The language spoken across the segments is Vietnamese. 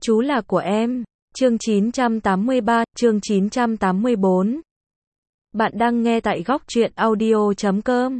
Chú là của em. Chương 983, chương 984. Bạn đang nghe tại góc truyện audio.com.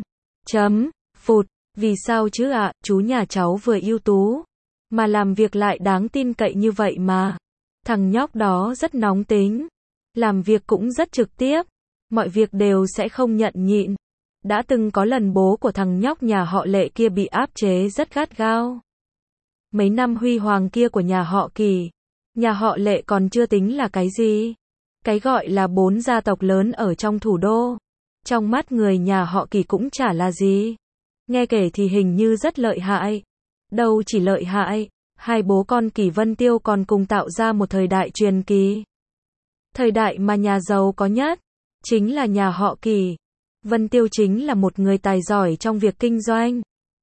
Phụt, vì sao chứ ạ, chú nhà cháu vừa ưu tú, mà làm việc lại đáng tin cậy như vậy mà. Thằng nhóc đó rất nóng tính, làm việc cũng rất trực tiếp, mọi việc đều sẽ không nhận nhịn. Đã từng có lần bố của thằng nhóc nhà họ Lệ kia bị áp chế rất gắt gao. Mấy năm huy hoàng kia của nhà họ Kỳ, nhà họ Lệ còn chưa tính là cái gì. Cái gọi là 4 gia tộc lớn ở trong thủ đô, trong mắt người nhà họ Kỳ cũng chả là gì. Nghe kể thì hình như rất lợi hại. Đâu chỉ lợi hại, hai bố con Kỳ Vân Tiêu còn cùng tạo ra một thời đại truyền kỳ. Thời đại mà nhà giàu có nhất chính là nhà họ Kỳ. Vân Tiêu chính là một người tài giỏi trong việc kinh doanh.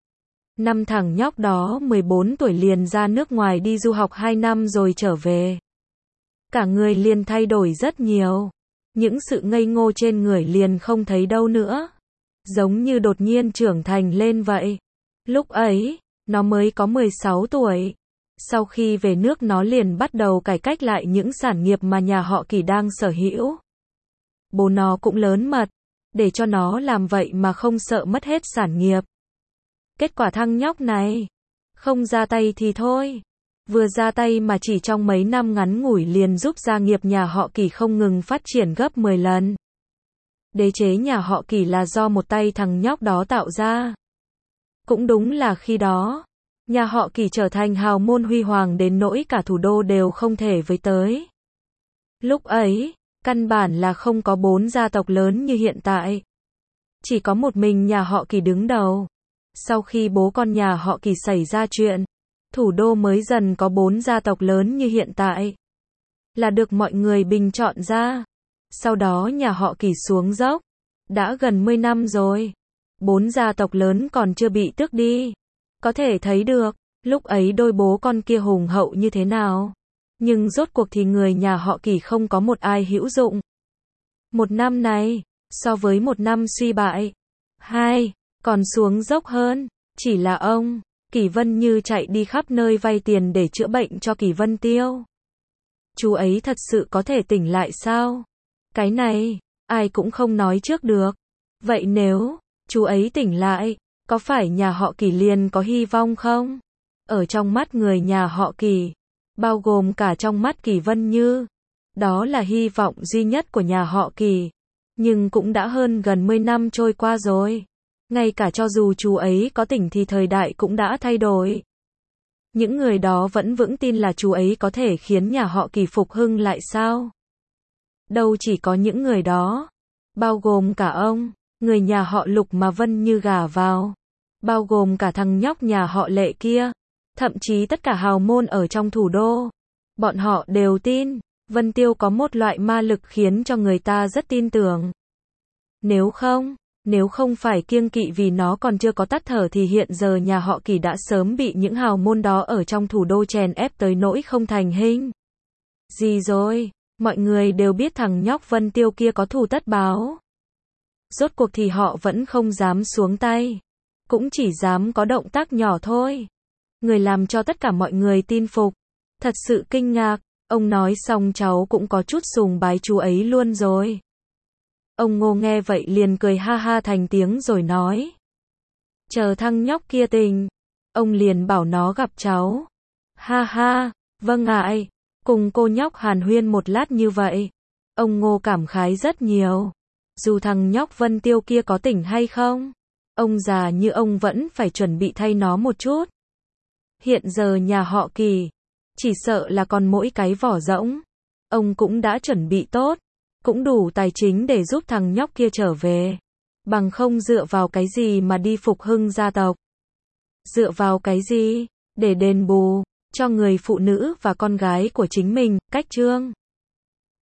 Năm thằng nhóc đó 14 tuổi liền ra nước ngoài đi du học 2 năm rồi trở về. Cả người liền thay đổi rất nhiều. Những sự ngây ngô trên người liền không thấy đâu nữa. Giống như đột nhiên trưởng thành lên vậy. Lúc ấy, nó mới có 16 tuổi. Sau khi về nước nó liền bắt đầu cải cách lại những sản nghiệp mà nhà họ Kỳ đang sở hữu. Bố nó cũng lớn mật, để cho nó làm vậy mà không sợ mất hết sản nghiệp. Kết quả thằng nhóc này, không ra tay thì thôi. Vừa ra tay mà chỉ trong mấy năm ngắn ngủi liền giúp gia nghiệp nhà họ Kỳ không ngừng phát triển gấp 10 lần. Đế chế nhà họ Kỳ là do một tay thằng nhóc đó tạo ra. Cũng đúng là khi đó, nhà họ Kỳ trở thành hào môn huy hoàng đến nỗi cả thủ đô đều không thể với tới. Lúc ấy, căn bản là không có 4 gia tộc lớn như hiện tại. Chỉ có một mình nhà họ Kỳ đứng đầu. Sau khi bố con nhà họ Kỳ xảy ra chuyện, thủ đô mới dần có 4 gia tộc lớn như hiện tại. Là được mọi người bình chọn ra. Sau đó nhà họ Kỳ xuống dốc. Đã gần 10 năm rồi. 4 gia tộc lớn còn chưa bị tước đi. Có thể thấy được, lúc ấy đôi bố con kia hùng hậu như thế nào. Nhưng rốt cuộc thì người nhà họ Kỳ không có một ai hữu dụng. Một năm này, so với một năm suy bại, còn xuống dốc hơn. Chỉ là ông Kỳ Vân Như chạy đi khắp nơi vay tiền để chữa bệnh cho Kỳ Vân Tiêu. Chú ấy thật sự có thể tỉnh lại sao? Cái này, ai cũng không nói trước được. Vậy nếu chú ấy tỉnh lại, có phải nhà họ Kỳ liền có hy vọng không? Ở trong mắt người nhà họ Kỳ, bao gồm cả trong mắt Kỳ Vân Như, đó là hy vọng duy nhất của nhà họ Kỳ. Nhưng cũng đã hơn gần 10 năm trôi qua rồi. Ngay cả cho dù chú ấy có tỉnh thì thời đại cũng đã thay đổi. Những người đó vẫn vững tin là chú ấy có thể khiến nhà họ Kỳ phục hưng lại sao? Đâu chỉ có những người đó. Bao gồm cả ông, người nhà họ Lục mà Vân Như gả vào. Bao gồm cả thằng nhóc nhà họ Lệ kia. Thậm chí tất cả hào môn ở trong thủ đô. Bọn họ đều tin, Vân Tiêu có một loại ma lực khiến cho người ta rất tin tưởng. Nếu không phải kiêng kỵ vì nó còn chưa có tắt thở thì hiện giờ nhà họ Kỳ đã sớm bị những hào môn đó ở trong thủ đô chèn ép tới nỗi không thành hình. Gì rồi, mọi người đều biết thằng nhóc Vân Tiêu kia có thù tất báo. Rốt cuộc thì họ vẫn không dám xuống tay. Cũng chỉ dám có động tác nhỏ thôi. Người làm cho tất cả mọi người tin phục. Thật sự kinh ngạc, ông nói xong cháu cũng có chút sùng bái chú ấy luôn rồi. Ông Ngô nghe vậy liền cười ha ha thành tiếng rồi nói. Chờ thằng nhóc kia tỉnh, ông liền bảo nó gặp cháu. Ha ha, vâng ạ. Cùng cô nhóc hàn huyên một lát như vậy. Ông Ngô cảm khái rất nhiều. Dù thằng nhóc Vân Tiêu kia có tỉnh hay không, ông già như ông vẫn phải chuẩn bị thay nó một chút. Hiện giờ nhà họ Kỳ, chỉ sợ là còn mỗi cái vỏ rỗng. Ông cũng đã chuẩn bị tốt, cũng đủ tài chính để giúp thằng nhóc kia trở về. Bằng không dựa vào cái gì mà đi phục hưng gia tộc? Dựa vào cái gì? Để đền bù cho người phụ nữ và con gái của chính mình, cách chương.